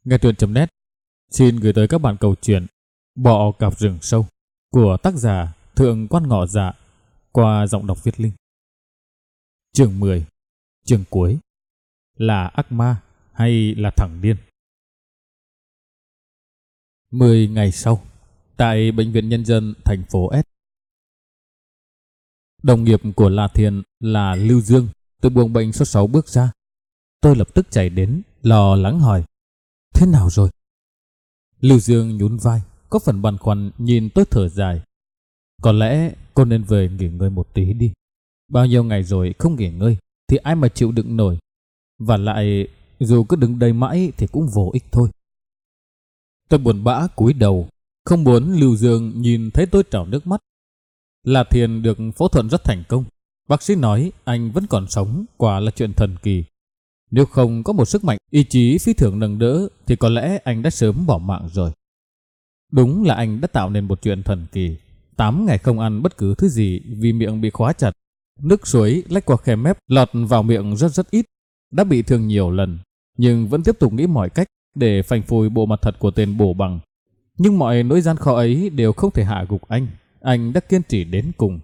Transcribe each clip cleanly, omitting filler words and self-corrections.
Nghe truyện.net xin gửi tới các bạn câu chuyện Bọ cạp rừng sâu của tác giả Thượng Quan Ngọ Dạ qua giọng đọc Viết Linh. Chương 10, chương cuối, là ác ma hay là thằng điên? 10 ngày sau, tại Bệnh viện Nhân dân thành phố S, đồng nghiệp của La Thiên là Lưu Dương từ buồng bệnh số 6 bước ra. Tôi lập tức chạy đến, lo lắng hỏi: thế nào rồi? Lưu Dương nhún vai, có phần băn khoăn nhìn tôi thở dài: có lẽ cô nên về nghỉ ngơi một tí đi. Bao nhiêu ngày rồi không nghỉ ngơi thì ai mà chịu đựng nổi. Và lại dù cứ đứng đây mãi thì cũng vô ích thôi. Tôi buồn bã cúi đầu, không muốn Lưu Dương nhìn thấy tôi trào nước mắt. La Thiên được phẫu thuật rất thành công. Bác sĩ nói anh vẫn còn sống, quả là chuyện thần kỳ. Nếu không có một sức mạnh ý chí phi thường nâng đỡ thì có lẽ anh đã sớm bỏ mạng rồi. Đúng là anh đã tạo nên một chuyện thần kỳ. 8 ngày không ăn bất cứ thứ gì vì miệng bị khóa chặt. Nước suối lách qua khe mép lọt vào miệng rất ít. Đã bị thương nhiều lần, nhưng vẫn tiếp tục nghĩ mọi cách để phanh phui bộ mặt thật của tên bổ bằng. Nhưng mọi nỗi gian khó ấy đều không thể hạ gục anh. Anh đã kiên trì đến cùng.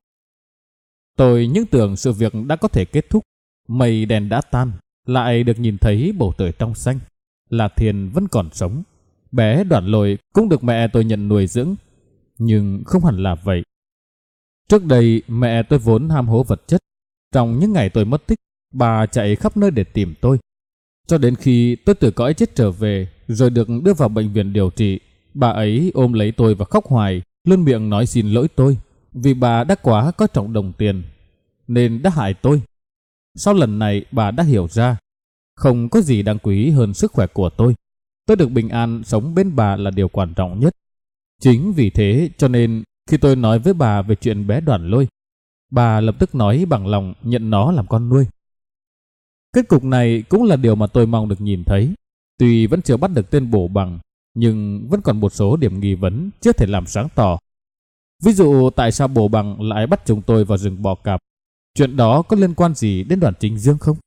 Tôi những tưởng sự việc đã có thể kết thúc. Mây đen đã tan, lại được nhìn thấy bầu trời trong xanh. La Thiên vẫn còn sống. Bé Đoàn Lôi cũng được mẹ tôi nhận nuôi dưỡng. Nhưng không hẳn là vậy. Trước đây mẹ tôi vốn ham hố vật chất. Trong những ngày tôi mất tích, bà chạy khắp nơi để tìm tôi. Cho đến khi tôi từ cõi chết trở về rồi được đưa vào bệnh viện điều trị, bà ấy ôm lấy tôi và khóc hoài, luôn miệng nói xin lỗi tôi vì bà đã quá coi trọng đồng tiền nên đã hại tôi. Sau lần này bà đã hiểu ra không có gì đáng quý hơn sức khỏe của tôi. Tôi được bình an sống bên bà là điều quan trọng nhất. Chính vì thế cho nên khi tôi nói với bà về chuyện bé Đoàn Lôi, bà lập tức nói bằng lòng nhận nó làm con nuôi. Kết cục này cũng là điều mà tôi mong được nhìn thấy. Tuy vẫn chưa bắt được tên bổ bằng, nhưng vẫn còn một số điểm nghi vấn chưa thể làm sáng tỏ. Ví dụ tại sao bổ bằng lại bắt chúng tôi vào rừng bò cạp? Chuyện đó có liên quan gì đến Đoàn Chính Dương không?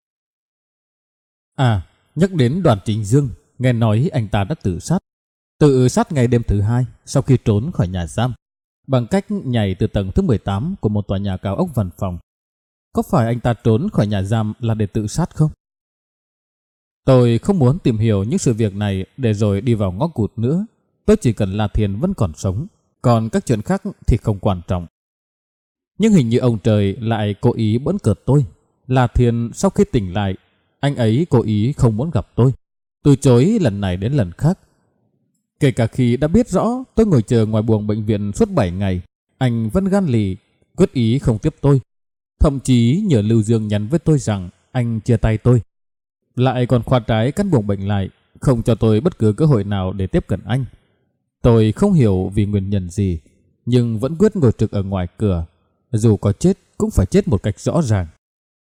À, nhắc đến Đoàn Chính Dương, nghe nói anh ta đã tự sát. Tự sát ngày đêm thứ 2 sau khi trốn khỏi nhà giam, bằng cách nhảy từ tầng thứ 18 của một tòa nhà cao ốc văn phòng. Có phải anh ta trốn khỏi nhà giam là để tự sát không? Tôi không muốn tìm hiểu những sự việc này để rồi đi vào ngõ cụt nữa. Tôi chỉ cần La Thiên vẫn còn sống, còn các chuyện khác thì không quan trọng. Nhưng hình như ông trời lại cố ý bỡn cợt tôi. La Thiên sau khi tỉnh lại, anh ấy cố ý không muốn gặp tôi, từ chối lần này đến lần khác. Kể cả khi đã biết rõ tôi ngồi chờ ngoài buồng bệnh viện suốt 7 ngày, anh vẫn gan lì, quyết ý không tiếp tôi. Thậm chí nhờ Lưu Dương nhắn với tôi rằng anh chia tay tôi. Lại còn khóa trái căn buồng bệnh lại, không cho tôi bất cứ cơ hội nào để tiếp cận anh. Tôi không hiểu vì nguyên nhân gì, nhưng vẫn quyết ngồi trực ở ngoài cửa. Dù có chết cũng phải chết một cách rõ ràng.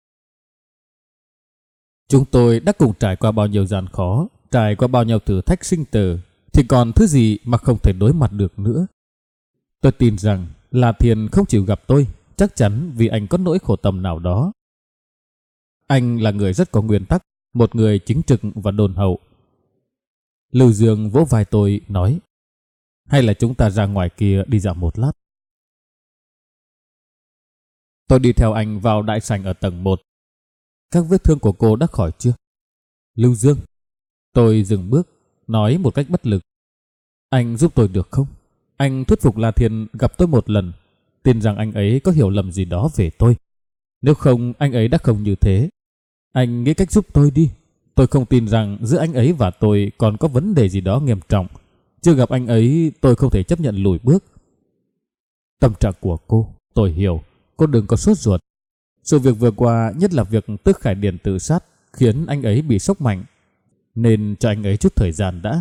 Chúng tôi đã cùng trải qua bao nhiêu gian khó, trải qua bao nhiêu thử thách sinh tử, thì còn thứ gì mà không thể đối mặt được nữa. Tôi tin rằng La Thiên không chịu gặp tôi, chắc chắn vì anh có nỗi khổ tâm nào đó. Anh là người rất có nguyên tắc, một người chính trực và đôn hậu. Lưu Dương vỗ vai tôi nói: hay là chúng ta ra ngoài kia đi dạo một lát. Tôi đi theo anh vào đại sảnh ở tầng 1. Các vết thương của cô đã khỏi chưa? Lưu Dương. Tôi dừng bước, nói một cách bất lực: anh giúp tôi được không? Anh thuyết phục La Thiên gặp tôi một lần, tin rằng anh ấy có hiểu lầm gì đó về tôi. Nếu không anh ấy đã không như thế. Anh nghĩ cách giúp tôi đi. Tôi không tin rằng giữa anh ấy và tôi còn có vấn đề gì đó nghiêm trọng. Chưa gặp anh ấy tôi không thể chấp nhận lùi bước. Tâm trạng của cô tôi hiểu. Cô đừng có sốt ruột. Sự việc vừa qua, nhất là việc Tức Khải Điền tự sát, khiến anh ấy bị sốc mạnh. Nên cho anh ấy chút thời gian đã.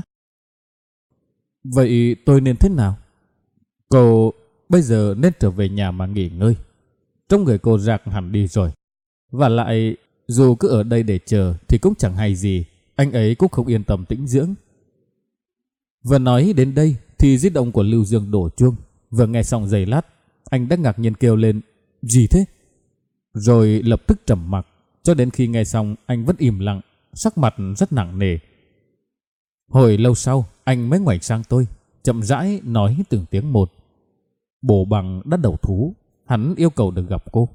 Vậy tôi nên thế nào? Cô bây giờ nên trở về nhà mà nghỉ ngơi. Trong người cô rạc hẳn đi rồi. Và lại dù cứ ở đây để chờ thì cũng chẳng hay gì. Anh ấy cũng không yên tâm tĩnh dưỡng. Vừa nói đến đây thì di động của Lưu Dương đổ chuông. Vừa nghe xong giây lát, anh đã ngạc nhiên kêu lên: gì thế? Rồi lập tức trầm mặc. Cho đến khi nghe xong anh vẫn im lặng, sắc mặt rất nặng nề. Hồi lâu sau, anh mới ngoảnh sang tôi, chậm rãi nói từng tiếng một. Bồ Bằng đã đầu thú, hắn yêu cầu được gặp cô.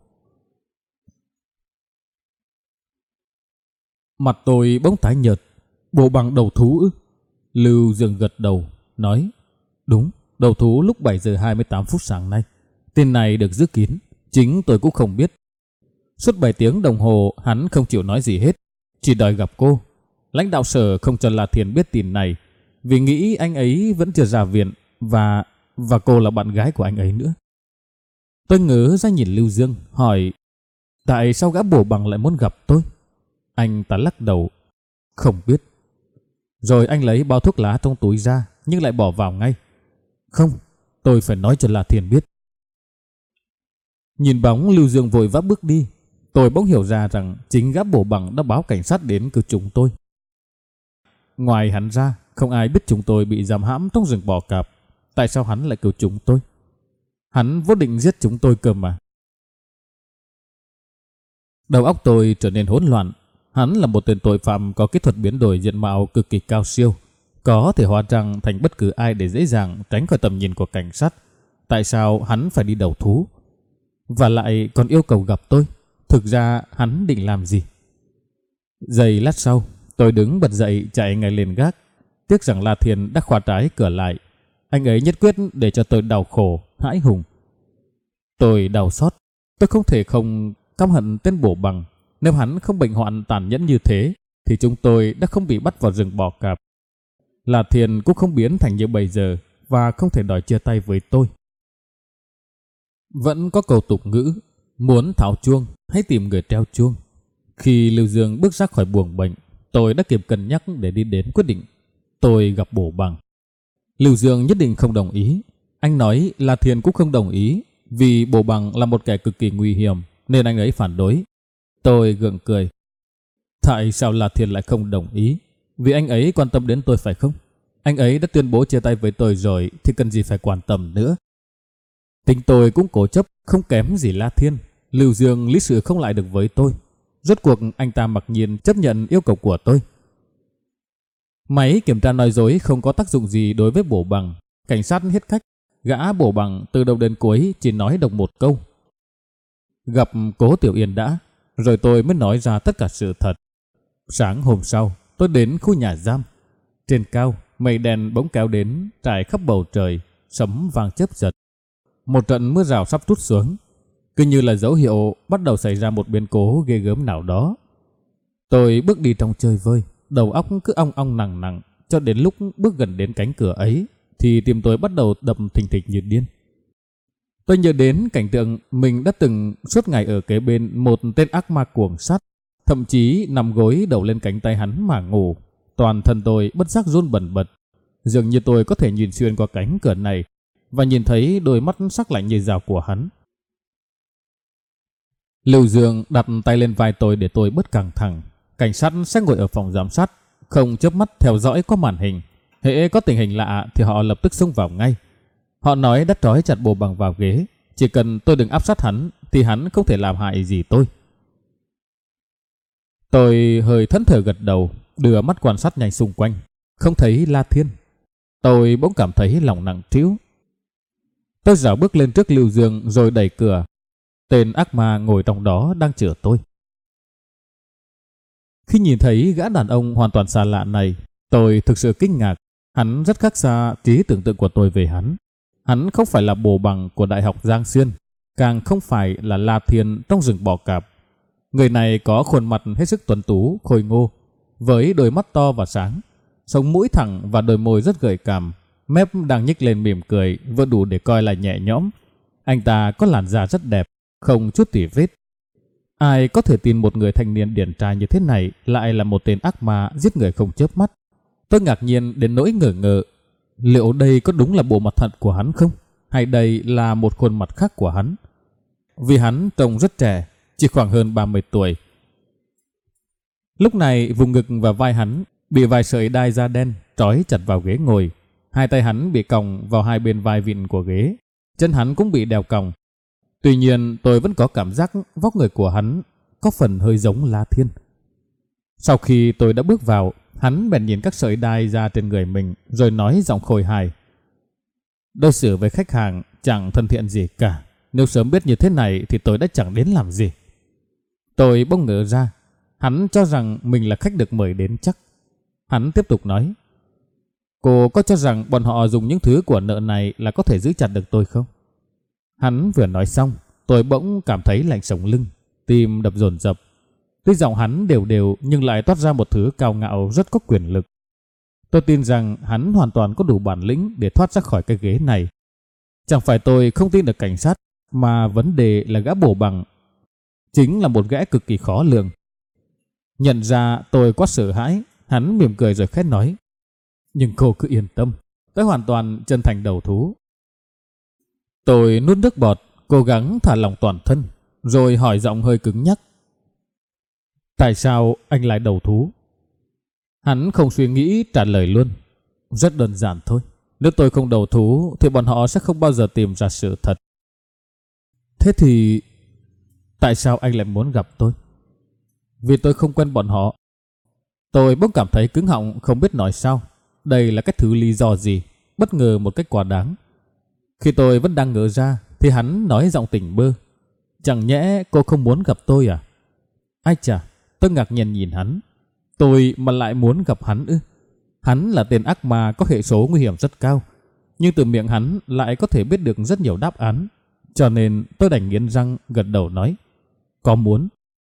Mặt tôi bỗng tái nhợt. Bồ Bằng đầu thú ư? Lưu Dương gật đầu, nói: Đúng, đầu thú lúc 7 giờ 28 phút sáng nay. Tên này được giữ kín, chính tôi cũng không biết. Suốt 7 tiếng đồng hồ hắn không chịu nói gì hết, chỉ đòi gặp cô. Lãnh đạo sở không cho La Thiên biết tin này, vì nghĩ anh ấy vẫn chưa ra viện và cô là bạn gái của anh ấy nữa. Tôi ngớ ra nhìn Lưu Dương, hỏi: Tại sao gã Bồ Bằng lại muốn gặp tôi? Anh ta lắc đầu: Không biết. Rồi anh lấy bao thuốc lá trong túi ra, nhưng lại bỏ vào ngay. Không, tôi phải nói cho La Thiên biết. Nhìn bóng Lưu Dương vội vã bước đi, tôi bỗng hiểu ra rằng chính gã Bồ Bằng đã báo cảnh sát đến cứu chúng tôi. Ngoài hắn ra, không ai biết chúng tôi bị giam hãm trong rừng bò cạp. Tại sao hắn lại cứu chúng tôi? Hắn vốn định giết chúng tôi cơ mà. Đầu óc tôi trở nên hỗn loạn. Hắn là một tên tội phạm có kỹ thuật biến đổi diện mạo cực kỳ cao siêu, có thể hóa trang thành bất cứ ai để dễ dàng tránh khỏi tầm nhìn của cảnh sát. Tại sao hắn phải đi đầu thú? Và lại còn yêu cầu gặp tôi. Thực ra hắn định làm gì? Giây lát sau, tôi đứng bật dậy chạy ngay lên gác. Tiếc rằng La Thiên đã khóa trái cửa lại. Anh ấy nhất quyết để cho tôi đau khổ, hãi hùng. Tôi đau xót. Tôi không thể không căm hận tên Bồ Bằng. Nếu hắn không bệnh hoạn tàn nhẫn như thế, thì chúng tôi đã không bị bắt vào rừng bò cạp. La Thiên cũng không biến thành như bây giờ và không thể đòi chia tay với tôi. Vẫn có câu tục ngữ: muốn tháo chuông, hãy tìm người treo chuông. Khi Lưu Dương bước ra khỏi buồng bệnh, tôi đã kịp cân nhắc để đi đến quyết định. Tôi gặp Bồ Bằng. Lưu Dương nhất định không đồng ý. Anh nói La Thiên cũng không đồng ý, vì Bồ Bằng là một kẻ cực kỳ nguy hiểm nên anh ấy phản đối. Tôi gượng cười. Tại sao La Thiên lại không đồng ý? Vì anh ấy quan tâm đến tôi phải không? Anh ấy đã tuyên bố chia tay với tôi rồi thì cần gì phải quan tâm nữa. Tính tôi cũng cố chấp, không kém gì La Thiên. Lưu Dương lý sự không lại được với tôi. Rốt cuộc anh ta mặc nhiên chấp nhận yêu cầu của tôi. Máy kiểm tra nói dối không có tác dụng gì đối với Bồ Bằng. Cảnh sát hết cách. Gã Bồ Bằng từ đầu đến cuối chỉ nói độc một câu: gặp Cố Tiểu Yên đã. Rồi tôi mới nói ra tất cả sự thật. Sáng hôm sau, tôi đến khu nhà giam. Trên cao, mây đen bỗng kéo đến, trải khắp bầu trời, sấm vang chớp giật. Một trận mưa rào sắp trút xuống, cứ như là dấu hiệu bắt đầu xảy ra một biến cố ghê gớm nào đó. Tôi bước đi trong chơi vơi, đầu óc cứ ong ong nặng nặng, cho đến lúc bước gần đến cánh cửa ấy thì tim tôi bắt đầu đập thình thịch như điên. Tôi nhớ đến cảnh tượng mình đã từng suốt ngày ở kế bên một tên ác ma cuồng sát, thậm chí nằm gối đầu lên cánh tay hắn mà ngủ. Toàn thân tôi bất giác run bần bật, dường như tôi có thể nhìn xuyên qua cánh cửa này và nhìn thấy đôi mắt sắc lạnh như dao của hắn. Lưu Dương đặt tay lên vai tôi để tôi bớt căng thẳng. Cảnh sát sẽ ngồi ở phòng giám sát, không chớp mắt theo dõi qua màn hình. Hễ có tình hình lạ thì họ lập tức xông vào ngay. Họ nói đã trói chặt Bồ Bằng vào ghế, chỉ cần tôi đừng áp sát hắn thì hắn không thể làm hại gì tôi. Tôi hơi thẫn thờ gật đầu, đưa mắt quan sát nhanh xung quanh, không thấy La Thiên. Tôi bỗng cảm thấy lòng nặng trĩu. Tôi dạo bước lên trước Lưu Dương rồi đẩy cửa. Tên ác ma ngồi trong đó đang chờ tôi. Khi nhìn thấy gã đàn ông hoàn toàn xa lạ này, tôi thực sự kinh ngạc. Hắn rất khác xa trí tưởng tượng của tôi về hắn. Hắn không phải là Bồ Bằng của Đại học Giang Xuyên, càng không phải là La Thiên trong rừng bò cạp. Người này có khuôn mặt hết sức tuấn tú, khôi ngô, với đôi mắt to và sáng, sống mũi thẳng và đôi môi rất gợi cảm, mép đang nhếch lên mỉm cười, vừa đủ để coi là nhẹ nhõm. Anh ta có làn da rất đẹp, không chút tì vết. Ai có thể tin một người thanh niên điển trai như thế này lại là một tên ác ma giết người không chớp mắt? Tôi ngạc nhiên đến nỗi ngờ ngợ. Liệu đây có đúng là bộ mặt thật của hắn không? Hay đây là một khuôn mặt khác của hắn? Vì hắn trông rất trẻ, chỉ khoảng hơn 30 tuổi. Lúc này vùng ngực và vai hắn bị vài sợi đai da đen trói chặt vào ghế ngồi. Hai tay hắn bị còng vào hai bên vai vịn của ghế. Chân hắn cũng bị đeo còng. Tuy nhiên tôi vẫn có cảm giác vóc người của hắn có phần hơi giống La Thiên. Sau khi tôi đã bước vào, Hắn bèn nhìn các sợi đai ra trên người mình rồi nói giọng khôi hài: đối xử với khách hàng chẳng thân thiện gì cả. Nếu sớm biết như thế này thì tôi đã chẳng đến làm gì. Tôi bỗng ngỡ ra, hắn cho rằng mình là khách được mời đến chắc. Hắn tiếp tục nói: cô có cho rằng bọn họ dùng những thứ của nợ này là có thể giữ chặt được tôi không? Hắn vừa nói xong, tôi bỗng cảm thấy lạnh sống lưng, tim đập dồn dập. Tuy giọng hắn đều đều nhưng lại toát ra một thứ cao ngạo rất có quyền lực. Tôi tin rằng hắn hoàn toàn có đủ bản lĩnh để thoát ra khỏi cái ghế này. Chẳng phải tôi không tin được cảnh sát, mà vấn đề là gã bổ bằng chính là một gã cực kỳ khó lường. Nhận ra tôi quá sợ hãi, hắn mỉm cười rồi khẽ nói: nhưng cô cứ yên tâm, tôi hoàn toàn chân thành đầu thú. Tôi nuốt nước bọt, cố gắng thả lỏng toàn thân, rồi hỏi giọng hơi cứng nhắc: tại sao anh lại đầu thú? Hắn không suy nghĩ trả lời luôn: rất đơn giản thôi. Nếu tôi không đầu thú thì bọn họ sẽ không bao giờ tìm ra sự thật. Thế thì tại sao anh lại muốn gặp tôi? Vì tôi không quen bọn họ. Tôi bỗng cảm thấy cứng họng không biết nói sao. Đây là cái thứ lý do gì? Bất ngờ một cách quá đáng. Khi tôi vẫn đang ngỡ ra thì hắn nói giọng tỉnh bơ: chẳng nhẽ cô không muốn gặp tôi à? Ai chà, tôi ngạc nhiên nhìn hắn. Tôi mà lại muốn gặp hắn ư? Hắn là tên ác ma có hệ số nguy hiểm rất cao, nhưng từ miệng hắn lại có thể biết được rất nhiều đáp án. Cho nên tôi đành nghiến răng gật đầu nói: có muốn.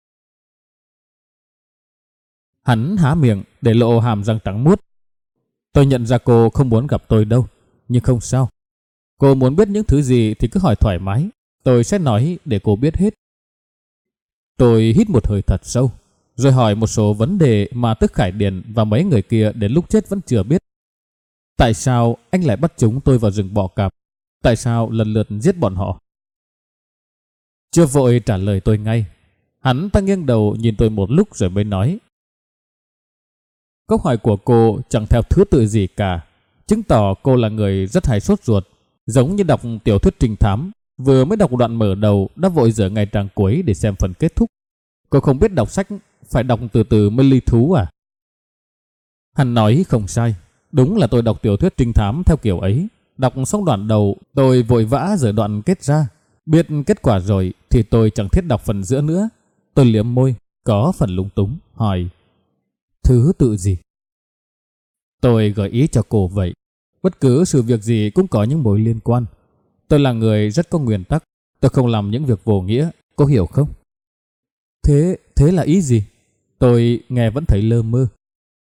Hắn há miệng để lộ hàm răng trắng muốt. Tôi nhận ra cô không muốn gặp tôi đâu, nhưng không sao. Cô muốn biết những thứ gì thì cứ hỏi thoải mái, tôi sẽ nói để cô biết hết. Tôi hít một hơi thật sâu, rồi hỏi một số vấn đề mà Tức Khải Điền và mấy người kia đến lúc chết vẫn chưa biết. Tại sao anh lại bắt chúng tôi vào rừng bò cạp? Tại sao lần lượt giết bọn họ? Chưa vội trả lời tôi ngay. Hắn ta nghiêng đầu nhìn tôi một lúc rồi mới nói: câu hỏi của cô chẳng theo thứ tự gì cả, chứng tỏ cô là người rất hay sốt ruột, giống như đọc tiểu thuyết trinh thám, vừa mới đọc đoạn mở đầu đã vội dở ngày trang cuối để xem phần kết thúc. Cô không biết đọc sách phải đọc từ từ mới ly thú à? Hắn nói không sai, đúng là tôi đọc tiểu thuyết trinh thám theo kiểu ấy. Đọc xong đoạn đầu, tôi vội vã dở đoạn kết ra. Biết kết quả rồi thì tôi chẳng thiết đọc phần giữa nữa. Tôi liếm môi, có phần lúng túng, hỏi: thứ tự gì? Tôi gợi ý cho cô vậy. Bất cứ sự việc gì cũng có những mối liên quan. Tôi là người rất có nguyên tắc. Tôi không làm những việc vô nghĩa, cô hiểu không? Thế là ý gì? Tôi nghe vẫn thấy lơ mơ.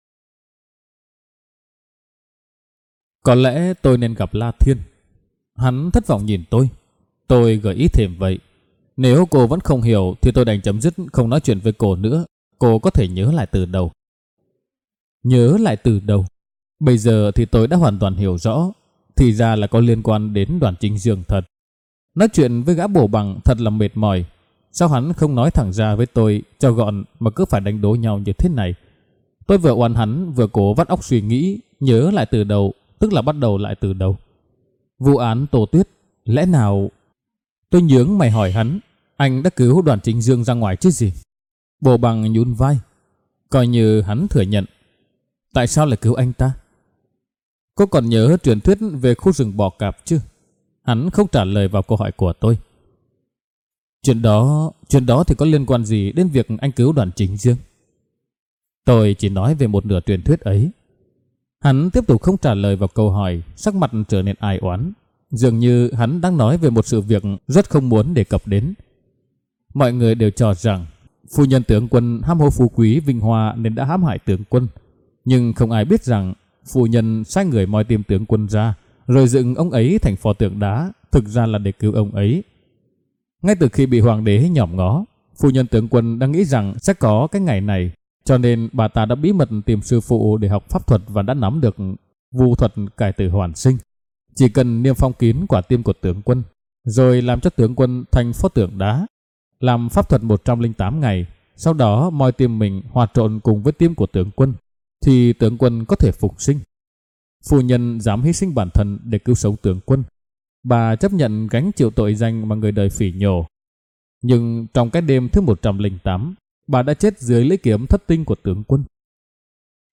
Có lẽ tôi nên gặp La Thiên. Hắn thất vọng nhìn tôi. Tôi gợi ý thêm vậy. Nếu cô vẫn không hiểu thì tôi đành chấm dứt không nói chuyện với cô nữa. Cô có thể nhớ lại từ đầu. Nhớ lại từ đầu? Bây giờ thì tôi đã hoàn toàn hiểu rõ. Thì ra là có liên quan đến Đoàn Chính Dương thật. Nói chuyện với gã bổ bằng thật là mệt mỏi. Sao hắn không nói thẳng ra với tôi cho gọn mà cứ phải đánh đố nhau như thế này? Tôi vừa oan hắn vừa cố vắt óc suy nghĩ. Nhớ lại từ đầu, tức là bắt đầu lại từ đầu. Vụ án Tô Tuyết, lẽ nào... Tôi nhướng mày hỏi hắn: anh đã cứu Đoàn Chính Dương ra ngoài chứ gì? Bổ bằng nhún vai, coi như hắn thừa nhận. Tại sao lại cứu anh ta? Cô còn nhớ truyền thuyết về khu rừng bò cạp chứ? Hắn không trả lời vào câu hỏi của tôi. Chuyện đó thì có liên quan gì đến việc anh cứu Đoàn Chính Dương? Tôi chỉ nói về một nửa truyền thuyết ấy. Hắn tiếp tục không trả lời vào câu hỏi, sắc mặt trở nên ai oán. Dường như hắn đang nói về một sự việc rất không muốn đề cập đến. Mọi người đều cho rằng phu nhân tướng quân ham hố phú quý vinh hoa nên đã hãm hại tướng quân. Nhưng không ai biết rằng phu nhân sai người moi tim tướng quân ra, rồi dựng ông ấy thành pho tượng đá, thực ra là để cứu ông ấy. Ngay từ khi bị hoàng đế nhòm ngó, phu nhân tướng quân đang nghĩ rằng sẽ có cái ngày này, cho nên bà ta đã bí mật tìm sư phụ để học pháp thuật và đã nắm được vu thuật cải tử hoàn sinh. Chỉ cần niêm phong kín quả tim của tướng quân, rồi làm cho tướng quân thành pho tượng đá, làm pháp thuật 108 ngày, sau đó moi tim mình hòa trộn cùng với tim của tướng quân, thì tướng quân có thể phục sinh. Phu nhân dám hy sinh bản thân để cứu sống tướng quân. Bà chấp nhận gánh chịu tội danh mà người đời phỉ nhổ. Nhưng trong cái đêm thứ 108, bà đã chết dưới lưỡi kiếm thất tinh của tướng quân.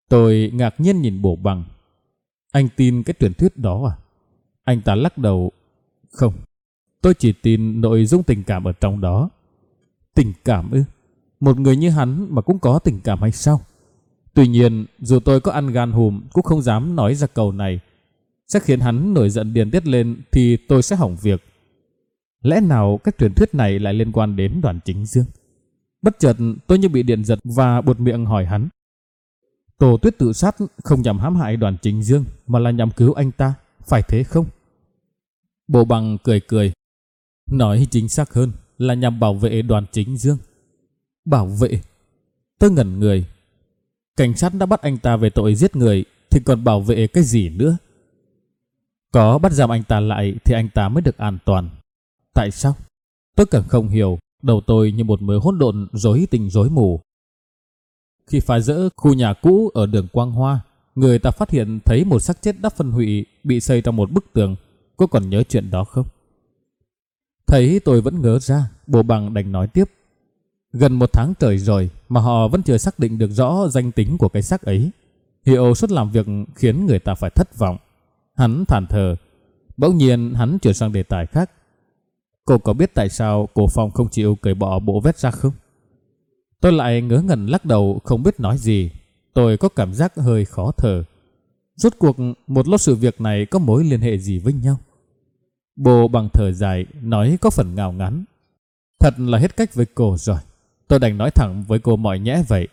Tôi ngạc nhiên nhìn Bồ Bằng. Anh tin cái truyền thuyết đó à? Anh ta lắc đầu. Không, tôi chỉ tin nội dung tình cảm ở trong đó. Tình cảm ư? Một người như hắn mà cũng có tình cảm hay sao? Tuy nhiên, dù tôi có ăn gan hùm cũng không dám nói ra câu này. Sẽ khiến hắn nổi giận điên tiết lên thì tôi sẽ hỏng việc. Lẽ nào cái truyền thuyết này lại liên quan đến Đoàn Chính Dương? Bất chợt tôi như bị điện giật và buột miệng hỏi hắn. Tô Tuyết tự sát không nhằm hãm hại Đoàn Chính Dương mà là nhằm cứu anh ta, phải thế không? Bồ Bằng cười cười. Nói chính xác hơn là nhằm bảo vệ Đoàn Chính Dương. Bảo vệ? Tôi ngẩn người. Cảnh sát đã bắt anh ta về tội giết người thì còn bảo vệ cái gì nữa? Có bắt giam anh ta lại thì anh ta mới được an toàn. Tại sao? Tôi càng không hiểu. Đầu tôi như một mớ hỗn độn rối tinh rối mù. Khi phá rỡ khu nhà cũ ở đường Quang Hoa, người ta phát hiện thấy một xác chết đã phân hủy bị xây trong một bức tường. Cô còn nhớ chuyện đó không? Thấy tôi vẫn ngớ ra, Bồ Bằng đành nói tiếp. Gần 1 tháng trời rồi mà họ vẫn chưa xác định được rõ danh tính của cái xác ấy. Hiệu suất làm việc khiến người ta phải thất vọng. Hắn thản thờ. Bỗng nhiên hắn chuyển sang đề tài khác. Cô có biết tại sao cô Phong không chịu cởi bỏ bộ vest ra không? Tôi lại ngớ ngẩn lắc đầu không biết nói gì. Tôi có cảm giác hơi khó thở. Rốt cuộc một lốt sự việc này có mối liên hệ gì với nhau? Bồ Bằng thở dài nói có phần ngao ngán. Thật là hết cách với cô rồi. Tôi đành nói thẳng với cô mọi nhẽ vậy.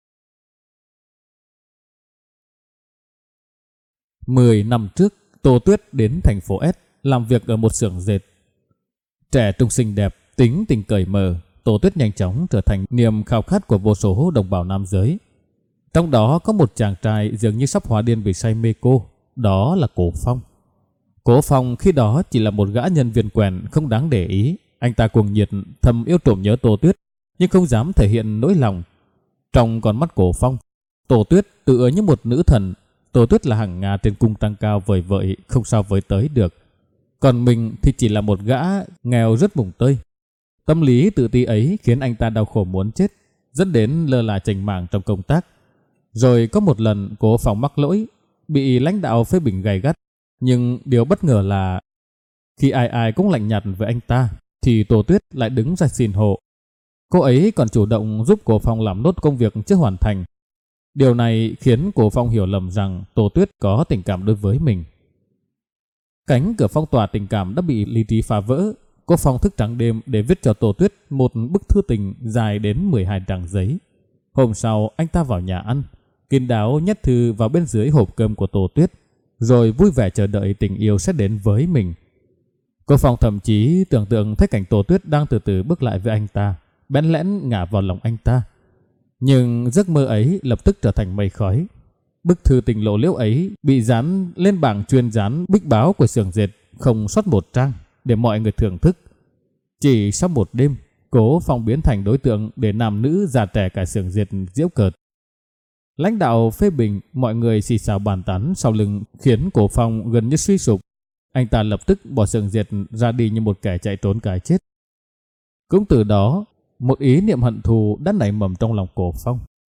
10 năm trước, Tô Tuyết đến thành phố S làm việc ở một xưởng dệt. Trẻ trung xinh đẹp, tính tình cởi mở, Tô Tuyết nhanh chóng trở thành niềm khao khát của vô số đồng bào nam giới. Trong đó có một chàng trai dường như sắp hóa điên vì say mê cô, đó là Cố Phong. Cố Phong khi đó chỉ là một gã nhân viên quèn không đáng để ý. Anh ta cuồng nhiệt thầm yêu trộm nhớ Tô Tuyết, nhưng không dám thể hiện nỗi lòng. Trong con mắt Cố Phong, Tô Tuyết tựa như một nữ thần. Tô Tuyết là hàng Nga trên cung tăng cao vời vợi, không sao với tới được. Còn mình thì chỉ là một gã nghèo rất mùng tơi. Tâm lý tự ti ấy khiến anh ta đau khổ muốn chết, dẫn đến lơ là chành mảng trong công tác. Rồi có một lần Cố Phong mắc lỗi, bị lãnh đạo phê bình gay gắt. Nhưng điều bất ngờ là khi ai ai cũng lạnh nhạt với anh ta thì Tô Tuyết lại đứng ra xin hộ. Cô ấy còn chủ động giúp Cố Phong làm nốt công việc chưa hoàn thành. Điều này khiến Cố Phong hiểu lầm rằng Tô Tuyết có tình cảm đối với mình. Cánh cửa phong tỏa tình cảm đã bị lý trí phá vỡ. Cố Phong thức trắng đêm để viết cho Tô Tuyết một bức thư tình dài đến 12 trang giấy. Hôm sau anh ta vào nhà ăn, kín đáo nhét thư vào bên dưới hộp cơm của Tô Tuyết, rồi vui vẻ chờ đợi tình yêu sẽ đến với mình. Cố Phong thậm chí tưởng tượng thấy cảnh Tô Tuyết đang từ từ bước lại với anh ta, bẽn lẽn ngả vào lòng anh ta. Nhưng giấc mơ ấy lập tức trở thành mây khói. Bức thư tình lộ liễu ấy bị dán lên bảng chuyên dán bích báo của xưởng dệt, không sót một trang để mọi người thưởng thức. Chỉ sau một đêm, Cố Phong biến thành đối tượng để nam nữ già trẻ cả xưởng dệt giễu cợt. Lãnh đạo phê bình, mọi người xì xào bàn tán sau lưng khiến Cố Phong gần như suy sụp. Anh ta lập tức bỏ xưởng dệt ra đi như một kẻ chạy trốn cái chết. Cũng từ đó, một ý niệm hận thù đã nảy mầm trong lòng Cố Phong.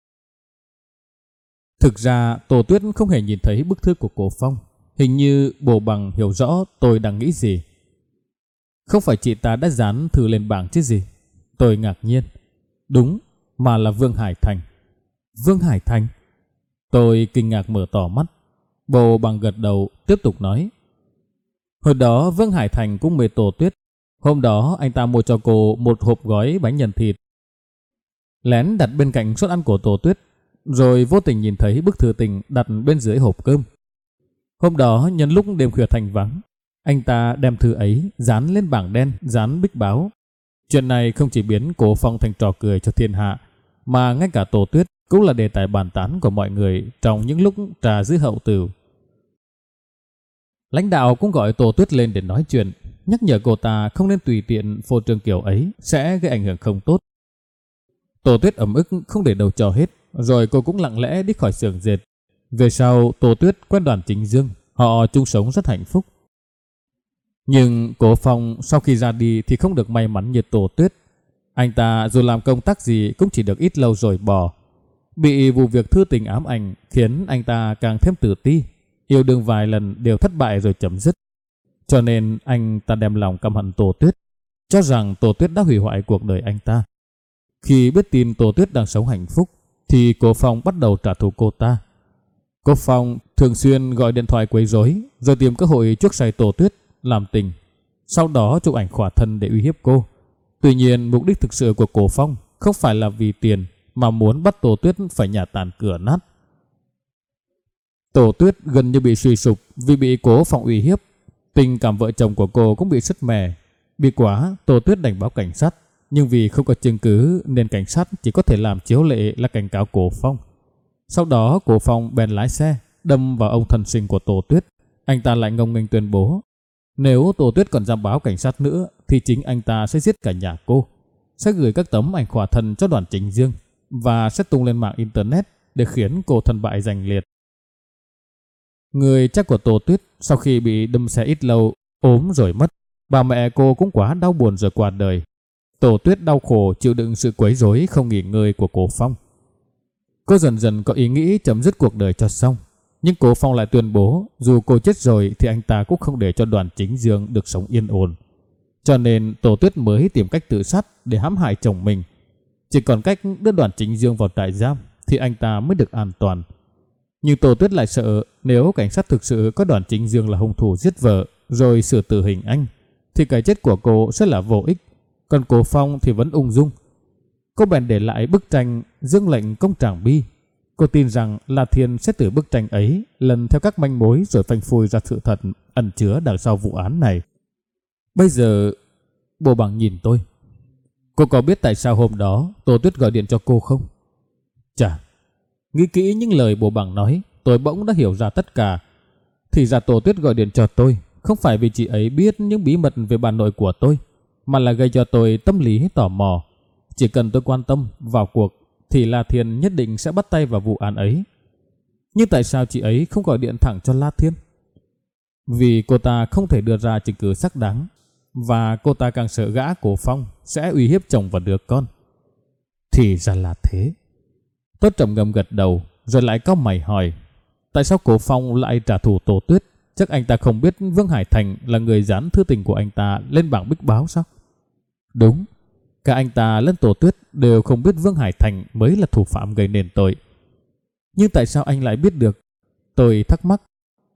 Thực ra Tô Tuyết không hề nhìn thấy bức thư của Cố Phong. Hình như Bồ Bằng hiểu rõ tôi đang nghĩ gì. Không phải chị ta đã dán thư lên bảng chứ gì? Tôi ngạc nhiên. Đúng, mà là Vương Hải Thành. Vương Hải Thành? Tôi kinh ngạc mở to mắt. Bồ Bằng gật đầu tiếp tục nói. Hồi đó Vương Hải Thành cũng mê Tô Tuyết. Hôm đó anh ta mua cho cô một hộp gói bánh nhân thịt, lén đặt bên cạnh suất ăn của Tô Tuyết, rồi vô tình nhìn thấy bức thư tình đặt bên dưới hộp cơm. Hôm đó nhân lúc đêm khuya thành vắng, anh ta đem thư ấy dán lên bảng đen, dán bích báo. Chuyện này không chỉ biến Cố Phong thành trò cười cho thiên hạ, mà ngay cả Tô Tuyết cũng là đề tài bàn tán của mọi người trong những lúc trà dưới hậu tửu. Lãnh đạo cũng gọi Tô Tuyết lên để nói chuyện, nhắc nhở cô ta không nên tùy tiện phô trương kiểu ấy, sẽ gây ảnh hưởng không tốt. Tô Tuyết ấm ức không để đầu trò hết, rồi cô cũng lặng lẽ đi khỏi xưởng dệt. Về sau Tô Tuyết quen Đoàn Chính Dương, họ chung sống rất hạnh phúc. Nhưng Cố Phong sau khi ra đi thì không được may mắn như Tô Tuyết. Anh ta dù làm công tác gì cũng chỉ được ít lâu rồi bỏ. Bị vụ việc thư tình ám ảnh khiến anh ta càng thêm tự ti, yêu đương vài lần đều thất bại rồi chấm dứt. Cho nên anh ta đem lòng căm hận Tô Tuyết, cho rằng Tô Tuyết đã hủy hoại cuộc đời anh ta. Khi biết tin Tô Tuyết đang sống hạnh phúc thì Cố Phong bắt đầu trả thù cô ta. Cố Phong thường xuyên gọi điện thoại quấy rối, rồi tìm cơ hội chuốc say Tô Tuyết làm tình, sau đó chụp ảnh khỏa thân để uy hiếp cô. Tuy nhiên mục đích thực sự của Cố Phong không phải là vì tiền, mà muốn bắt Tô Tuyết phải nhà tàn cửa nát. Tô Tuyết gần như bị suy sụp vì bị Cố Phong uy hiếp. Tình cảm vợ chồng của cô cũng bị sứt mẻ. Bị quá, Tô Tuyết đành báo cảnh sát, nhưng vì không có chứng cứ nên cảnh sát chỉ có thể làm chiếu lệ là cảnh cáo Cố Phong. Sau đó Cố Phong bèn lái xe đâm vào ông thân sinh của Tô Tuyết. Anh ta lại ngông nghênh tuyên bố nếu Tô Tuyết còn dám báo cảnh sát nữa thì chính anh ta sẽ giết cả nhà cô, sẽ gửi các tấm ảnh khỏa thân cho Đoàn Chính Dương và sẽ tung lên mạng internet để khiến cô thân bại danh liệt. Người cha của Tô Tuyết sau khi bị đâm xe ít lâu ốm rồi mất. Bà mẹ cô cũng quá đau buồn rồi qua đời. Tô Tuyết đau khổ chịu đựng sự quấy rối không nghỉ ngơi của Cố Phong. Cô dần dần có ý nghĩ chấm dứt cuộc đời cho xong. Nhưng Cố Phong lại tuyên bố dù cô chết rồi thì anh ta cũng không để cho Đoàn Chính Dương được sống yên ổn. Cho nên Tô Tuyết mới tìm cách tự sát để hãm hại chồng mình. Chỉ còn cách đưa Đoàn Chính Dương vào trại giam thì anh ta mới được an toàn. Nhưng Tô Tuyết lại sợ nếu cảnh sát thực sự có Đoàn Chính Dương là hung thủ giết vợ rồi xử tử hình anh thì cái chết của cô sẽ là vô ích, còn Cố Phong thì vẫn ung dung. Cô bèn để lại bức tranh Dương lệnh công Tràng Bi. Cô tin rằng La Thiên sẽ từ bức tranh ấy lần theo các manh mối rồi phanh phui ra sự thật ẩn chứa đằng sau vụ án này. Bây giờ Bồ Bằng nhìn tôi. Cô có biết tại sao hôm đó Tô Tuyết gọi điện cho cô không? Chà, nghĩ kỹ những lời Bồ Bằng nói, tôi bỗng đã hiểu ra tất cả. Thì ra Tô Tuyết gọi điện cho tôi không phải vì chị ấy biết những bí mật về bà nội của tôi, mà là gây cho tôi tâm lý tò mò. Chỉ cần tôi quan tâm vào cuộc thì La Thiên nhất định sẽ bắt tay vào vụ án ấy. Nhưng tại sao chị ấy không gọi điện thẳng cho La Thiên? Vì cô ta không thể đưa ra chứng cứ xác đáng, và cô ta càng sợ gã Cố Phong sẽ uy hiếp chồng và đứa con. Thì ra là thế. Tôi trầm ngâm gật đầu rồi lại cau mày hỏi tại sao Cố Phong lại trả thù Tô Tuyết? Chắc anh ta không biết Vương Hải Thành là người dán thư tình của anh ta lên bảng bích báo sao? Đúng, cả anh ta lẫn Tô Tuyết đều không biết Vương Hải Thành mới là thủ phạm gây nên tội. Nhưng tại sao anh lại biết được? Tôi thắc mắc.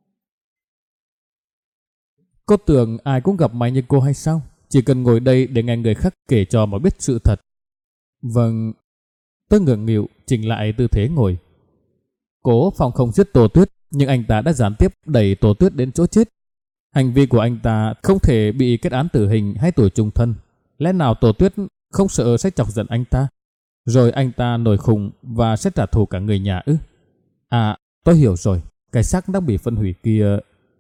Cô tưởng ai cũng gặp may như cô hay sao? Chỉ cần ngồi đây để nghe người khác kể cho mà biết sự thật. Vâng. Tôi ngượng nghịu chỉnh lại tư thế ngồi. Cố Phong không giết Tô Tuyết, nhưng anh ta đã gián tiếp đẩy Tô Tuyết đến chỗ chết. Hành vi của anh ta không thể bị kết án tử hình hay tù chung thân. Lẽ nào Tô Tuyết không sợ sẽ chọc giận anh ta, rồi anh ta nổi khùng và sẽ trả thù cả người nhà ư? À, tôi hiểu rồi. Cái xác đang bị phân hủy kia.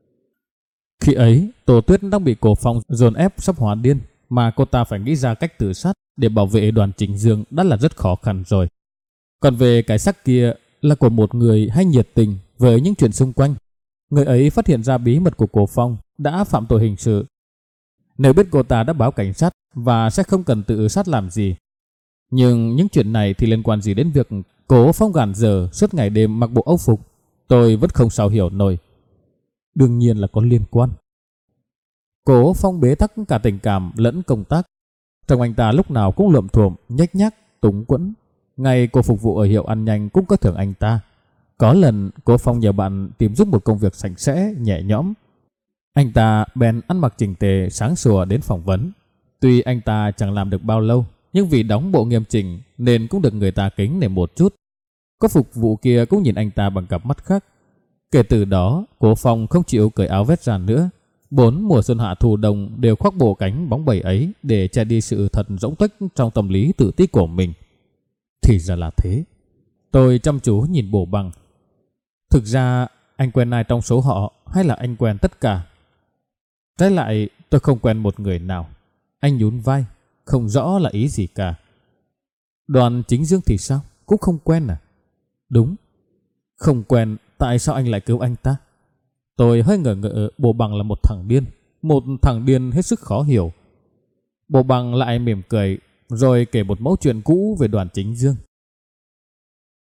Khi ấy, Tô Tuyết đang bị Cố Phong dồn ép sắp hóa điên, mà cô ta phải nghĩ ra cách tự sát để bảo vệ Đoàn Chính Dương đã là rất khó khăn rồi. Còn về cái xác kia là của một người hay nhiệt tình với những chuyện xung quanh. Người ấy phát hiện ra bí mật của Cố Phong đã phạm tội hình sự. Nếu biết cô ta đã báo cảnh sát và sẽ không cần tự sát làm gì. Nhưng những chuyện này thì liên quan gì đến việc Cố Phong gàn giờ suốt ngày đêm mặc bộ âu phục? Tôi vẫn không sao hiểu nổi. Đương nhiên là có liên quan. Cố Phong bế tắc cả tình cảm lẫn công tác. Trong anh ta lúc nào cũng lượm thuộm, nhếch nhác, túng quẫn. Ngày cô phục vụ ở hiệu ăn nhanh cũng có thưởng anh ta. Có lần Cố Phong nhờ bạn tìm giúp một công việc sạch sẽ, nhẹ nhõm. Anh ta bèn ăn mặc chỉnh tề, sáng sủa đến phỏng vấn. Tuy anh ta chẳng làm được bao lâu, nhưng vì đóng bộ nghiêm chỉnh nên cũng được người ta kính nể một chút. Có phục vụ kia cũng nhìn anh ta bằng cặp mắt khác. Kể từ đó, Cố Phong không chịu cởi áo vest ra nữa. 4 mùa xuân hạ thu đông đều khoác bộ cánh bóng bẩy ấy để che đi sự thật rỗng tuếch trong tâm lý tự ti của mình. Thì ra là thế. Tôi chăm chú nhìn Bồ Bằng. Thực ra anh quen ai trong số họ hay là anh quen tất cả? Trái lại tôi không quen một người nào. Anh nhún vai, không rõ là ý gì cả. Đoàn Chính Dương thì sao? Cũng không quen à? Đúng, không quen. Tại sao anh lại cứu anh ta? Tôi hơi ngờ ngợ Bồ Bằng là một thằng điên hết sức khó hiểu. Bồ Bằng lại mỉm cười rồi kể một mẫu chuyện cũ về Đoàn Chính Dương.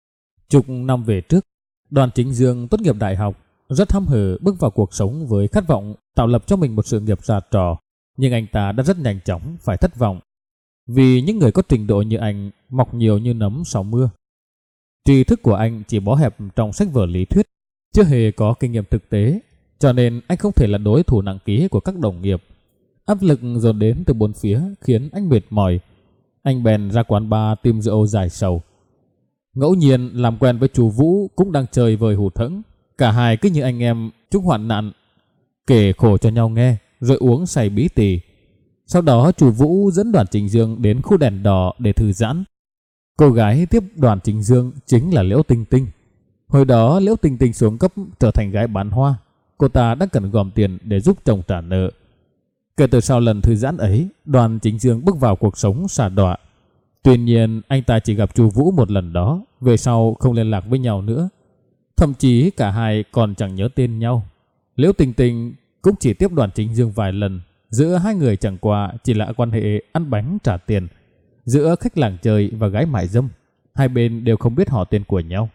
Chục năm về trước, Đoàn Chính Dương tốt nghiệp đại học, rất hăm hở bước vào cuộc sống với khát vọng tạo lập cho mình một sự nghiệp ra trò. Nhưng anh ta đã rất nhanh chóng phải thất vọng, vì những người có trình độ như anh mọc nhiều như nấm sau mưa. Tri thức của anh chỉ bó hẹp trong sách vở lý thuyết, chưa hề có kinh nghiệm thực tế, cho nên anh không thể là đối thủ nặng ký của các đồng nghiệp. Áp lực dồn đến từ bốn phía khiến anh mệt mỏi. Anh bèn ra quán bar tìm rượu giải sầu. Ngẫu nhiên làm quen với chú Vũ cũng đang chơi vơi hụt hẫng. Cả hai cứ như anh em chung hoạn nạn, kể khổ cho nhau nghe, rồi uống say bí tỉ. Sau đó chú Vũ dẫn Đoàn Chính Dương đến khu đèn đỏ để thư giãn. Cô gái tiếp Đoàn Chính Dương chính là Liễu Tinh Tinh. Hồi đó Liễu Tinh Tinh xuống cấp trở thành gái bán hoa. Cô ta đang cần gom tiền để giúp chồng trả nợ. Kể từ sau lần thư giãn ấy, Đoàn Chính Dương bước vào cuộc sống xà đọa. Tuy nhiên anh ta chỉ gặp chú Vũ một lần đó, về sau không liên lạc với nhau nữa. Thậm chí cả hai còn chẳng nhớ tên nhau. Liễu Tinh Tinh cũng chỉ tiếp Đoàn Chính Dương vài lần. Giữa hai người chẳng qua chỉ là quan hệ ăn bánh trả tiền, giữa khách làng chơi và gái mại dâm. Hai bên đều không biết họ tên của nhau.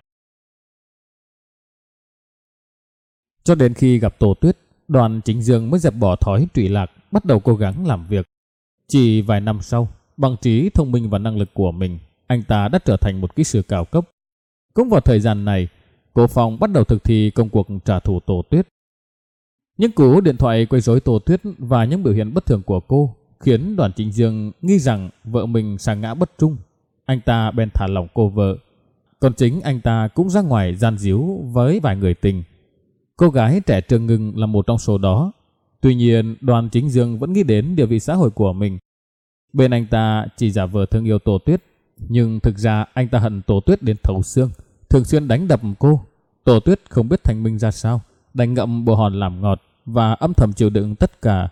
Cho đến khi gặp Tô Tuyết, Đoàn Chính Dương mới dẹp bỏ thói trụy lạc, bắt đầu cố gắng làm việc. Chỉ vài năm sau, bằng trí thông minh và năng lực của mình, anh ta đã trở thành một kỹ sư cao cấp. Cũng vào thời gian này, Cô Phong bắt đầu thực thi công cuộc trả thù Tô Tuyết. Những cú điện thoại quấy rối Tô Tuyết và những biểu hiện bất thường của cô khiến Đoàn Chính Dương nghi rằng vợ mình sa ngã bất trung. Anh ta bèn thả lỏng cô vợ. Còn chính anh ta cũng ra ngoài gian díu với vài người tình. Cô gái trẻ Trương Ngưng là một trong số đó. Tuy nhiên, Đoàn Chính Dương vẫn nghĩ đến địa vị xã hội của mình. Bên anh ta chỉ giả vờ thương yêu Tô Tuyết, nhưng thực ra anh ta hận Tô Tuyết đến thấu xương, thường xuyên đánh đập cô. Tô Tuyết không biết thanh minh ra sao, đành ngậm bồ hòn làm ngọt và âm thầm chịu đựng tất cả.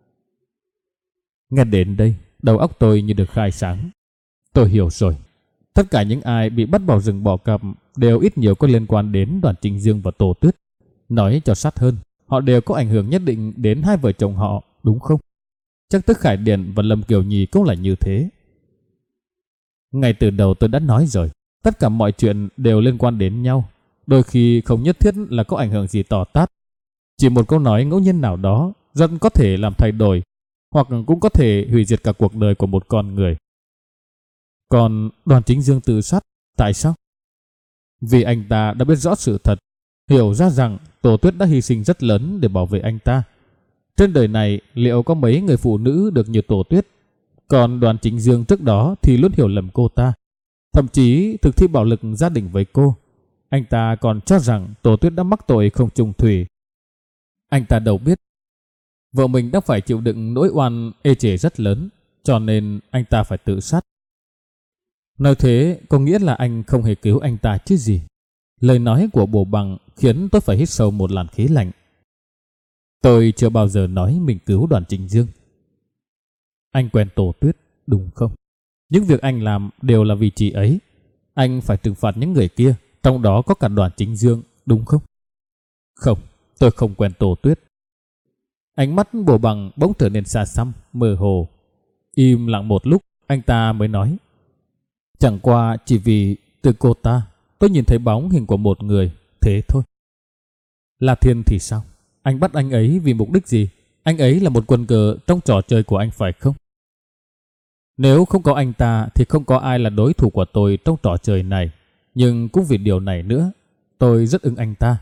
Nghe đến đây, đầu óc tôi như được khai sáng. Tôi hiểu rồi. Tất cả những ai bị bắt vào rừng bỏ cặp đều ít nhiều có liên quan đến Đoàn Chính Dương và Tô Tuyết. Nói cho sát hơn, họ đều có ảnh hưởng nhất định đến hai vợ chồng họ, đúng không? Chắc Tức Khải Điền và Lâm Kiều Nhi cũng là như thế. Ngay từ đầu tôi đã nói rồi, tất cả mọi chuyện đều liên quan đến nhau. Đôi khi không nhất thiết là có ảnh hưởng gì to tát. Chỉ một câu nói ngẫu nhiên nào đó rất có thể làm thay đổi, hoặc cũng có thể hủy diệt cả cuộc đời của một con người. Còn Đoàn Chính Dương tự sát, tại sao? Vì anh ta đã biết rõ sự thật, hiểu ra rằng Tô Tuyết đã hy sinh rất lớn để bảo vệ anh ta. Trên đời này liệu có mấy người phụ nữ được như Tô Tuyết? Còn Đoàn Chính Dương trước đó thì luôn hiểu lầm cô ta, thậm chí thực thi bạo lực gia đình với cô. Anh ta còn cho rằng Tô Tuyết đã mắc tội không chung thủy. Anh ta đâu biết vợ mình đã phải chịu đựng nỗi oan ê chề rất lớn, cho nên anh ta phải tự sát. Nói thế có nghĩa là anh không hề cứu anh ta chứ gì. Lời nói của Bồ Bằng khiến tôi phải hít sâu một làn khí lạnh. Tôi chưa bao giờ nói mình cứu Đoàn Chính Dương. Anh quen Tô Tuyết, đúng không? Những việc anh làm đều là vì chị ấy. Anh phải trừng phạt những người kia, trong đó có cả Đoàn Chính Dương, đúng không? Không, tôi không quen Tô Tuyết. Ánh mắt Bồ Bằng bỗng trở nên xa xăm, mơ hồ. Im lặng một lúc, anh ta mới nói: chẳng qua chỉ vì từ cô ta tôi nhìn thấy bóng hình của một người, thế thôi. La Thiên thì sao? Anh bắt anh ấy vì mục đích gì? Anh ấy là một quân cờ trong trò chơi của anh phải không? Nếu không có anh ta thì không có ai là đối thủ của tôi trong trò chơi này. Nhưng cũng vì điều này nữa, tôi rất ưng anh ta.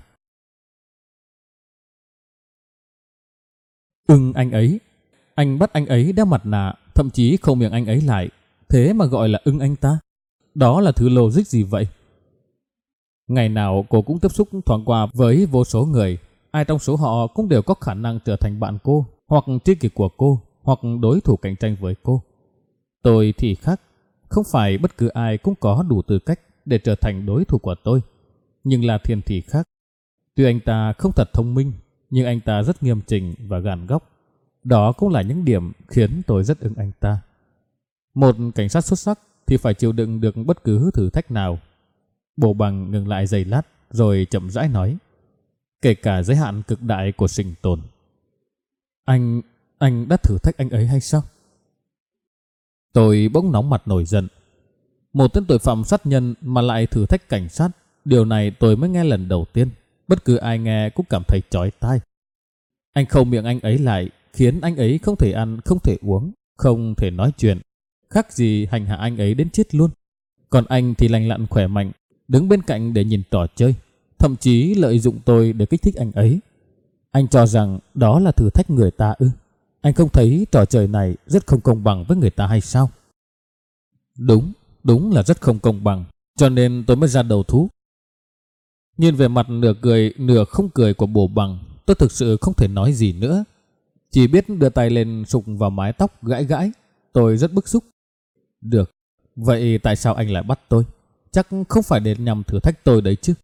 Ưng anh ấy? Anh bắt anh ấy đeo mặt nạ, thậm chí không miệng anh ấy lại, thế mà gọi là ưng anh ta? Đó là thứ logic gì vậy? Ngày nào cô cũng tiếp xúc thoáng qua với vô số người, ai trong số họ cũng đều có khả năng trở thành bạn cô, hoặc tri kỷ của cô, hoặc đối thủ cạnh tranh với cô. Tôi thì khác, không phải bất cứ ai cũng có đủ tư cách để trở thành đối thủ của tôi. Nhưng La Thiên thì khác. Tuy anh ta không thật thông minh, nhưng anh ta rất nghiêm chỉnh và gàn góc. Đó cũng là những điểm khiến tôi rất ưng anh ta. Một cảnh sát xuất sắc thì phải chịu đựng được bất cứ thử thách nào. Bồ Bằng ngừng lại giây lát rồi chậm rãi nói: kể cả giới hạn cực đại của sinh tồn. Anh đã thử thách anh ấy hay sao? Tôi bỗng nóng mặt nổi giận. Một tên tội phạm sát nhân mà lại thử thách cảnh sát, Điều này tôi mới nghe lần đầu tiên. Bất cứ ai nghe cũng cảm thấy chói tai. Anh khâu miệng anh ấy lại, khiến anh ấy không thể ăn, không thể uống, không thể nói chuyện. Khác gì hành hạ anh ấy đến chết luôn. Còn anh thì lành lặn khỏe mạnh, đứng bên cạnh để nhìn trò chơi. Thậm chí lợi dụng tôi để kích thích anh ấy. Anh cho rằng đó là thử thách người ta ư? Anh không thấy trò chơi này rất không công bằng với người ta hay sao? Đúng là rất không công bằng. Cho nên tôi mới ra đầu thú. Nhìn về mặt nửa cười nửa không cười của Bồ Bằng, tôi thực sự không thể nói gì nữa. Chỉ biết đưa tay lên sục vào mái tóc gãi gãi. Tôi rất bức xúc. Được, vậy tại sao anh lại bắt tôi? Chắc không phải để nhằm thử thách tôi đấy chứ.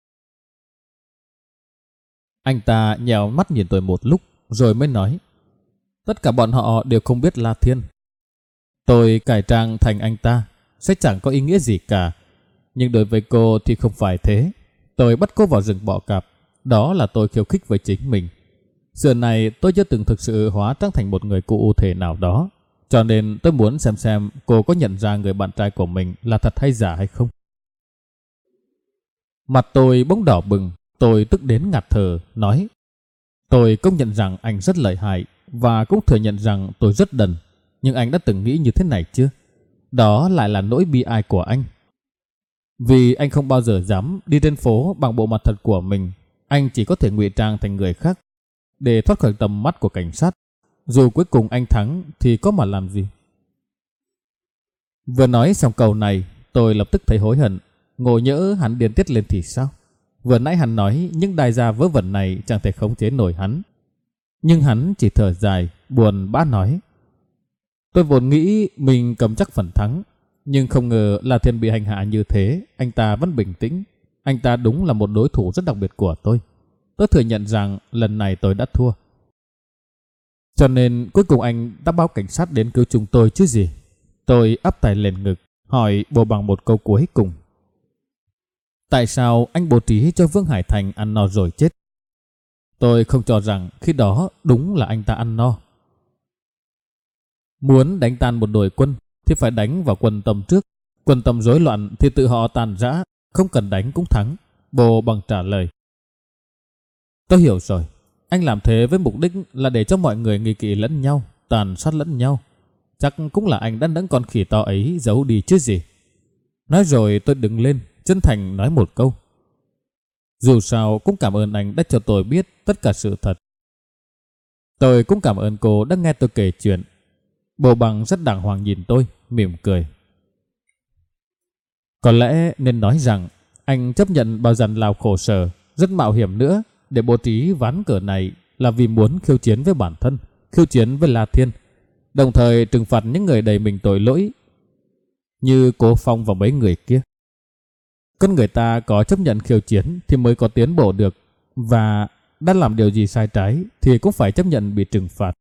Anh ta nhèo mắt nhìn tôi một lúc rồi mới nói: tất cả bọn họ đều không biết La Thiên. Tôi cải trang thành anh ta sẽ chẳng có ý nghĩa gì cả. Nhưng đối với cô thì không phải thế. Tôi bắt cô vào rừng bọ cạp. Đó là tôi khiêu khích với chính mình. Xưa này tôi chưa từng thực sự hóa trang thành một người cụ thể nào đó. Cho nên tôi muốn xem cô có nhận ra người bạn trai của mình là thật hay giả hay không. Mặt tôi bỗng đỏ bừng. Tôi tức đến ngạt thở, nói: tôi công nhận rằng anh rất lợi hại và cũng thừa nhận rằng tôi rất đần. Nhưng anh đã từng nghĩ như thế này chưa? Đó lại là nỗi bi ai của anh. Vì anh không bao giờ dám đi trên phố bằng bộ mặt thật của mình. Anh chỉ có thể ngụy trang thành người khác để thoát khỏi tầm mắt của cảnh sát. Dù cuối cùng anh thắng thì có mà làm gì. Vừa nói xong câu này, tôi lập tức thấy hối hận. Ngộ nhỡ hắn điên tiết lên thì sao? Vừa nãy hắn nói những đại gia vớ vẩn này chẳng thể khống chế nổi hắn. Nhưng hắn chỉ thở dài, buồn bã nói: tôi vốn nghĩ mình cầm chắc phần thắng, nhưng không ngờ là Thiên bị hành hạ như thế. Anh ta vẫn bình tĩnh. Anh ta đúng là một đối thủ rất đặc biệt của tôi. Tôi thừa nhận rằng lần này tôi đã thua. Cho nên cuối cùng anh đã báo cảnh sát đến cứu chúng tôi chứ gì. Tôi áp tay lên ngực, hỏi Bồ Bằng một câu cuối cùng: tại sao anh bố trí cho Vương Hải Thành ăn no rồi chết? Tôi không cho rằng khi đó đúng là anh ta ăn no. Muốn đánh tan một đội quân thì phải đánh vào quân tâm trước. Quân tâm rối loạn thì tự họ tàn rã, không cần đánh cũng thắng. Bồ Bằng trả lời: tôi hiểu rồi. Anh làm thế với mục đích là để cho mọi người nghi kỵ lẫn nhau, tàn sát lẫn nhau. Chắc cũng là anh đã nẫn con khỉ to ấy giấu đi chứ gì. Nói rồi tôi đứng lên, chân thành nói một câu: dù sao cũng cảm ơn anh đã cho tôi biết tất cả sự thật. Tôi cũng cảm ơn cô đã nghe tôi kể chuyện. Bồ Bằng rất đàng hoàng nhìn tôi, mỉm cười. Có lẽ nên nói rằng anh chấp nhận bao dằn lao khổ sở, rất mạo hiểm nữa để bố trí ván cờ này là vì muốn khiêu chiến với bản thân, khiêu chiến với La Thiên, đồng thời trừng phạt những người đầy mình tội lỗi như Cố Phong và mấy người kia. Con người ta có chấp nhận khiêu chiến thì mới có tiến bộ được, và đã làm điều gì sai trái thì cũng phải chấp nhận bị trừng phạt.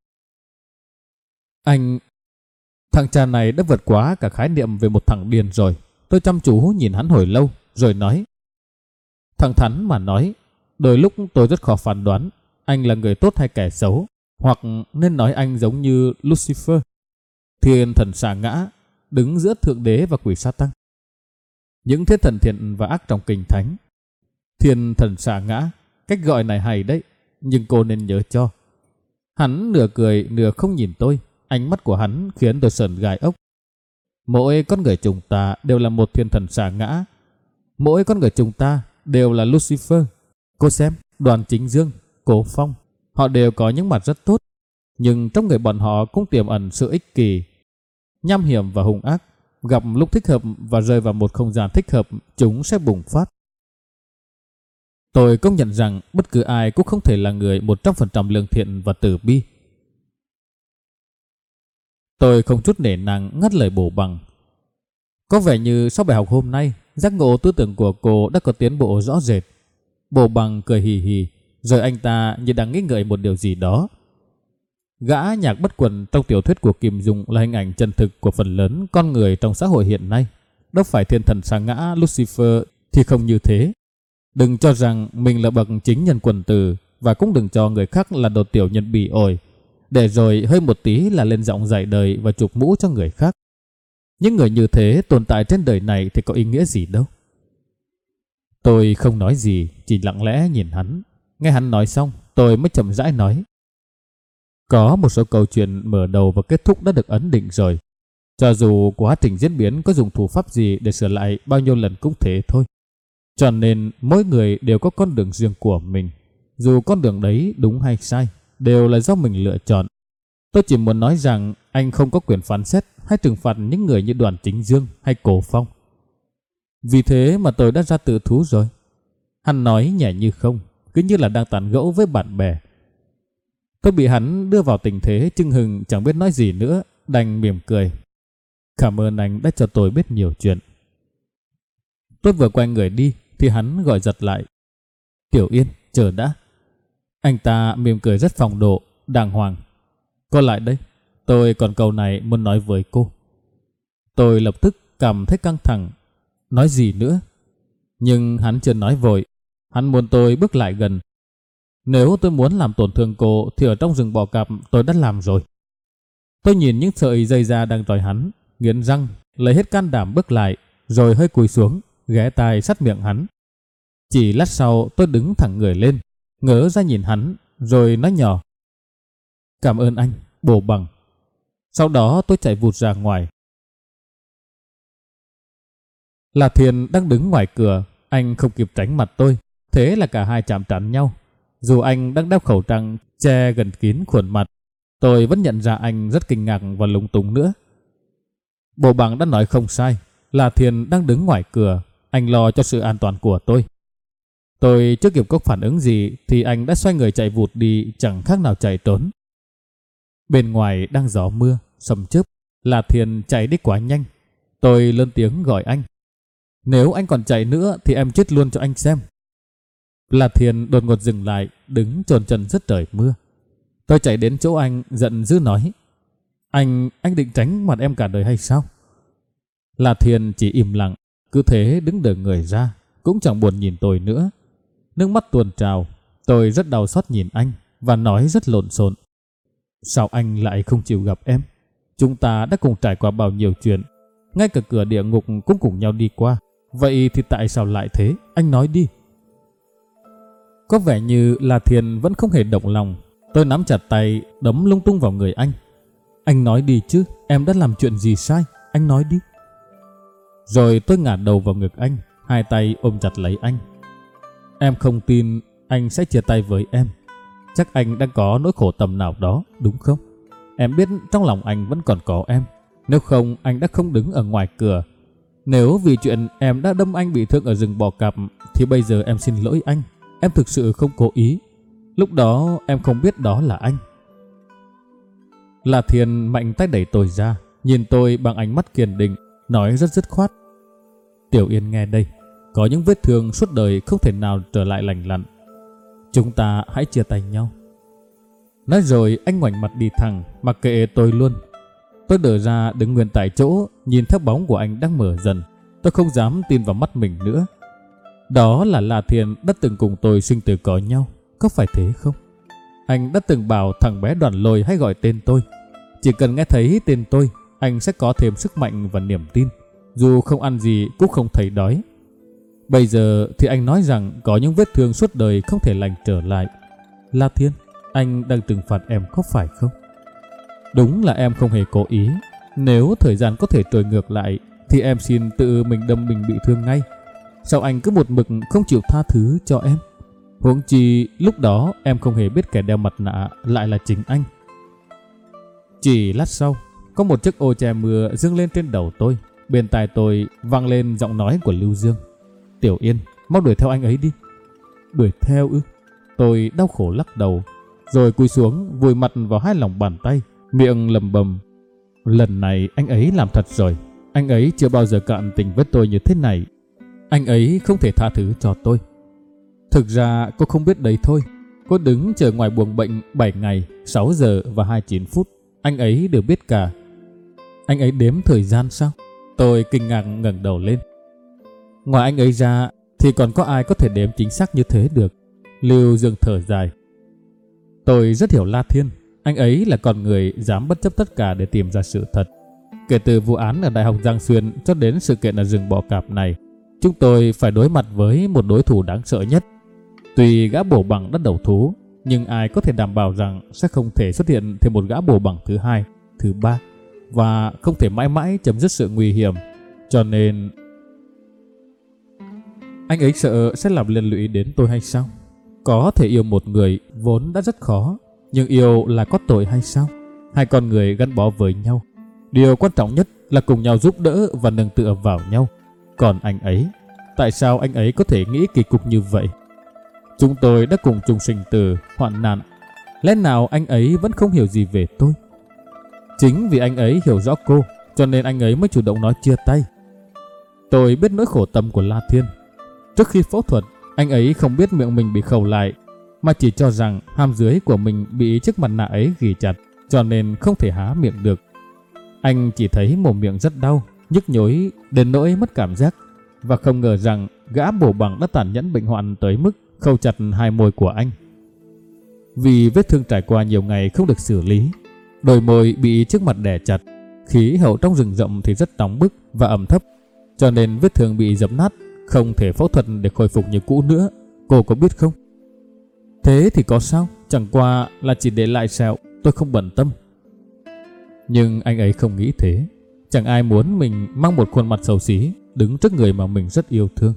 Thằng cha này đã vượt quá cả khái niệm về một thằng điên rồi. Tôi chăm chú nhìn hắn hồi lâu rồi nói: thẳng thắn mà nói, đôi lúc tôi rất khó phán đoán anh là người tốt hay kẻ xấu, hoặc nên nói anh giống như Lucifer, thiên thần sa ngã, đứng giữa thượng đế và quỷ sa tăng. Những thiên thần thiện và ác trong kinh thánh. Thiên thần sa ngã, cách gọi này hay đấy, nhưng cô nên nhớ cho. Hắn nửa cười nửa không nhìn tôi. Ánh mắt của hắn khiến tôi sởn gai ốc. Mỗi con người chúng ta đều là một thiên thần sa ngã. Mỗi con người chúng ta đều là Lucifer. Cô xem, Đoàn Chính Dương, Cố Phong, họ đều có những mặt rất tốt, nhưng trong người bọn họ cũng tiềm ẩn sự ích kỷ, nham hiểm và hung ác. Gặp lúc thích hợp và rơi vào một không gian thích hợp, chúng sẽ bùng phát. Tôi công nhận rằng bất cứ ai cũng không thể là người 100% lương thiện và từ bi. Tôi không chút nể nang ngắt lời Bồ Bằng. Có vẻ như sau bài học hôm nay, giác ngộ tư tưởng của cô đã có tiến bộ rõ rệt. Bồ Bằng cười hì hì, rồi anh ta như đang nghĩ ngợi một điều gì đó. Gã nhạc bất quần trong tiểu thuyết của Kim Dung là hình ảnh chân thực của phần lớn con người trong xã hội hiện nay. Đâu phải thiên thần sa ngã Lucifer thì không như thế. Đừng cho rằng mình là bậc chính nhân quần tử, và cũng đừng cho người khác là đồ tiểu nhân bỉ ổi, để rồi hơi một tí là lên giọng dạy đời và chụp mũ cho người khác. Những người như thế tồn tại trên đời này thì có ý nghĩa gì đâu. Tôi không nói gì, chỉ lặng lẽ nhìn hắn. Nghe hắn nói xong, tôi mới chậm rãi nói. Có một số câu chuyện mở đầu và kết thúc đã được ấn định rồi. Cho dù quá trình diễn biến có dùng thủ pháp gì để sửa lại bao nhiêu lần cũng thế thôi. Cho nên mỗi người đều có con đường riêng của mình. Dù con đường đấy đúng hay sai, đều là do mình lựa chọn. Tôi chỉ muốn nói rằng anh không có quyền phán xét hay trừng phạt những người như Đoàn Chính Dương hay Cổ Phong. Vì thế mà tôi đã ra tự thú rồi. Hắn nói nhẹ như không, cứ như là đang tán gẫu với bạn bè. Tôi bị hắn đưa vào tình thế chưng hừng, chẳng biết nói gì nữa, đành mỉm cười. Cảm ơn anh đã cho tôi biết nhiều chuyện. Tôi vừa quay người đi thì hắn gọi giật lại. Tiểu Yên, chờ đã. Anh ta mỉm cười rất phong độ, đàng hoàng. Cô lại đây, tôi còn câu này muốn nói với cô. Tôi lập tức cảm thấy căng thẳng. Nói gì nữa? Nhưng hắn chưa nói vội. Hắn muốn tôi bước lại gần. Nếu tôi muốn làm tổn thương cô thì ở trong rừng bò cạp tôi đã làm rồi. Tôi nhìn những sợi dây da đang trói hắn, nghiến răng, lấy hết can đảm bước lại, rồi hơi cúi xuống, ghé tai sát miệng hắn. Chỉ lát sau tôi đứng thẳng người lên, ngớ ra nhìn hắn, rồi nói nhỏ. Cảm ơn anh, Bồ Bằng. Sau đó tôi chạy vụt ra ngoài. La Thiên đang đứng ngoài cửa, anh không kịp tránh mặt tôi, thế là cả hai chạm trán nhau. Dù anh đang đeo khẩu trang che gần kín khuôn mặt, tôi vẫn nhận ra anh rất kinh ngạc và lúng túng nữa. Bồ Bằng đã nói không sai, La Thiên đang đứng ngoài cửa, anh lo cho sự an toàn của tôi. Tôi chưa kịp có phản ứng gì thì anh đã xoay người chạy vụt đi, chẳng khác nào chạy trốn. Bên ngoài đang gió mưa, sấm chớp, La Thiên chạy đi quá nhanh. Tôi lớn tiếng gọi anh. Nếu anh còn chạy nữa thì em chết luôn cho anh xem. La Thiên đột ngột dừng lại, đứng chồn chân rất trời mưa. Tôi chạy đến chỗ anh, giận dữ nói. Anh định tránh mặt em cả đời hay sao? La Thiên chỉ im lặng, cứ thế đứng đờ người ra, cũng chẳng buồn nhìn tôi nữa. Nước mắt tuôn trào, tôi rất đau xót nhìn anh và nói rất lộn xộn. Sao anh lại không chịu gặp em? Chúng ta đã cùng trải qua bao nhiêu chuyện, ngay cả cửa địa ngục cũng cùng nhau đi qua. Vậy thì tại sao lại thế? Anh nói đi. Có vẻ như La Thiên vẫn không hề động lòng. Tôi nắm chặt tay, đấm lung tung vào người anh. Anh nói đi chứ, em đã làm chuyện gì sai? Anh nói đi. Rồi tôi ngả đầu vào ngực anh, hai tay ôm chặt lấy anh. Em không tin anh sẽ chia tay với em. Chắc anh đang có nỗi khổ tâm nào đó, đúng không? Em biết trong lòng anh vẫn còn có em. Nếu không anh đã không đứng ở ngoài cửa. Nếu vì chuyện em đã đâm anh bị thương ở rừng bò cạp thì bây giờ em xin lỗi anh. Em thực sự không cố ý. Lúc đó em không biết đó là anh. La Thiên mạnh tay đẩy tôi ra, nhìn tôi bằng ánh mắt kiên định, nói rất dứt khoát. Tiểu Yên nghe đây, có những vết thương suốt đời không thể nào trở lại lành lặn. Chúng ta hãy chia tay nhau. Nói rồi anh ngoảnh mặt đi thẳng, mặc kệ tôi luôn. Tôi đờ ra đứng nguyên tại chỗ, nhìn theo bóng của anh đang mở dần. Tôi không dám tin vào mắt mình nữa. Đó là La Thiên đã từng cùng tôi sinh tử có nhau, có phải thế không? Anh đã từng bảo thằng bé Đoàn Lôi hãy gọi tên tôi. Chỉ cần nghe thấy tên tôi, anh sẽ có thêm sức mạnh và niềm tin, dù không ăn gì cũng không thấy đói. Bây giờ thì anh nói rằng có những vết thương suốt đời không thể lành trở lại. La Thiên, anh đang trừng phạt em có phải không? Đúng là em không hề cố ý. Nếu thời gian có thể trôi ngược lại thì em xin tự mình đâm mình bị thương ngay. Sao anh cứ một mực không chịu tha thứ cho em? Huống chi lúc đó em không hề biết kẻ đeo mặt nạ lại là chính anh. Chỉ lát sau, có một chiếc ô che mưa dâng lên trên đầu tôi. Bên tai tôi vang lên giọng nói của Lưu Dương. Tiểu Yên, mau đuổi theo anh ấy đi. Đuổi theo ư? Tôi đau khổ lắc đầu, rồi cúi xuống vùi mặt vào hai lòng bàn tay, miệng lầm bầm. Lần này anh ấy làm thật rồi. Anh ấy chưa bao giờ cạn tình với tôi như thế này. Anh ấy không thể tha thứ cho tôi. Thực ra cô không biết đấy thôi. Cô đứng chờ ngoài buồng bệnh 7 ngày, 6 giờ và 29 phút. Anh ấy đều biết cả. Anh ấy đếm thời gian sao? Tôi kinh ngạc ngẩng đầu lên. Ngoài anh ấy ra thì còn có ai có thể đếm chính xác như thế được? Lưu Dương thở dài. Tôi rất hiểu La Thiên. Anh ấy là con người dám bất chấp tất cả để tìm ra sự thật. Kể từ vụ án ở Đại học Giang Xuyên cho đến sự kiện ở rừng bò cạp này, Chúng tôi phải đối mặt với một đối thủ đáng sợ nhất. Tuy gã bổ bằng đã đầu thú, nhưng ai có thể đảm bảo rằng sẽ không thể xuất hiện thêm một gã bổ bằng thứ hai, thứ ba, và không thể mãi mãi chấm dứt sự nguy hiểm. Cho nên anh ấy sợ sẽ làm liên lụy đến tôi hay sao? Có thể yêu một người vốn đã rất khó, nhưng yêu là có tội hay sao? Hai con người gắn bó với nhau, điều quan trọng nhất là cùng nhau giúp đỡ và nương tựa vào nhau. Còn anh ấy, tại sao anh ấy có thể nghĩ kỳ cục như vậy? Chúng tôi đã cùng chung sinh tử, hoạn nạn. Lẽ nào anh ấy vẫn không hiểu gì về tôi? Chính vì anh ấy hiểu rõ cô, cho nên anh ấy mới chủ động nói chia tay. Tôi biết nỗi khổ tâm của La Thiên. Trước khi phẫu thuật, anh ấy không biết miệng mình bị khâu lại, mà chỉ cho rằng hàm dưới của mình bị chiếc mặt nạ ấy ghì chặt, cho nên không thể há miệng được. Anh chỉ thấy mồm miệng rất đau, nhức nhối đến nỗi mất cảm giác, và không ngờ rằng gã bổ bằng đã tàn nhẫn bệnh hoạn tới mức khâu chặt hai môi của anh. Vì vết thương trải qua nhiều ngày không được xử lý, đôi môi bị chiếc mặt đè chặt, khí hậu trong rừng rậm thì rất nóng bức và ẩm thấp, cho nên vết thương bị dập nát, không thể phẫu thuật để khôi phục như cũ nữa. Cô có biết không? Thế thì có sao? Chẳng qua là chỉ để lại sẹo, tôi không bận tâm. Nhưng anh ấy không nghĩ thế. Chẳng ai muốn mình mang một khuôn mặt xấu xí đứng trước người mà mình rất yêu thương.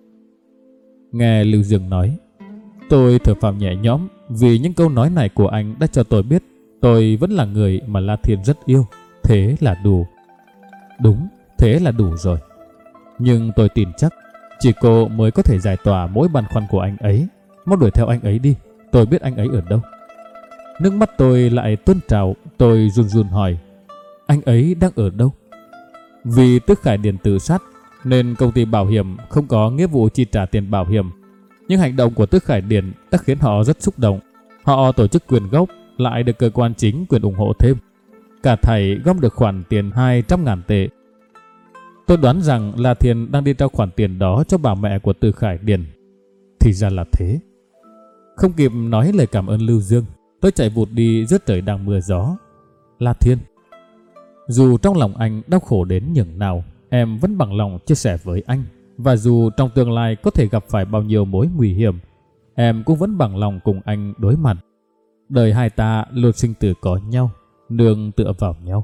Nghe Lưu Dương nói, tôi thở phào nhẹ nhõm, vì những câu nói này của anh đã cho tôi biết tôi vẫn là người mà La Thiên rất yêu. Thế là đủ. Đúng, thế là đủ rồi. Nhưng tôi tin chắc chỉ cô mới có thể giải tỏa mỗi băn khoăn của anh ấy. Mau đuổi theo anh ấy đi, tôi biết anh ấy ở đâu. Nước mắt tôi lại tuôn trào. Tôi run run hỏi, anh ấy đang ở đâu? Vì Tước Khải Điền tự sát nên công ty bảo hiểm không có nghĩa vụ chi trả tiền bảo hiểm. Nhưng hành động của Tước Khải Điền đã khiến họ rất xúc động. Họ tổ chức quyên góp, lại được cơ quan chính quyền ủng hộ thêm. Cả thảy gom được khoản tiền 200.000 tệ. Tôi đoán rằng La Thiên đang đi trao khoản tiền đó cho bà mẹ của Tước Khải Điền. Thì ra là thế. Không kịp nói lời cảm ơn Lưu Dương, tôi chạy vụt đi giữa trời đang mưa gió. La Thiên, dù trong lòng anh đau khổ đến nhường nào, em vẫn bằng lòng chia sẻ với anh. Và dù trong tương lai có thể gặp phải bao nhiêu mối nguy hiểm, em cũng vẫn bằng lòng cùng anh đối mặt. Đời hai ta luôn sinh tử có nhau, nương tựa vào nhau.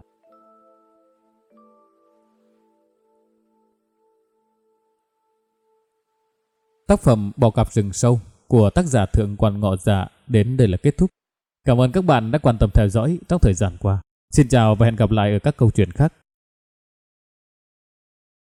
Tác phẩm Bò Cạp Rừng Sâu của tác giả Thượng Quan Ngọ Dạ đến đây là kết thúc. Cảm ơn các bạn đã quan tâm theo dõi trong thời gian qua. Xin chào và hẹn gặp lại ở các câu chuyện khác.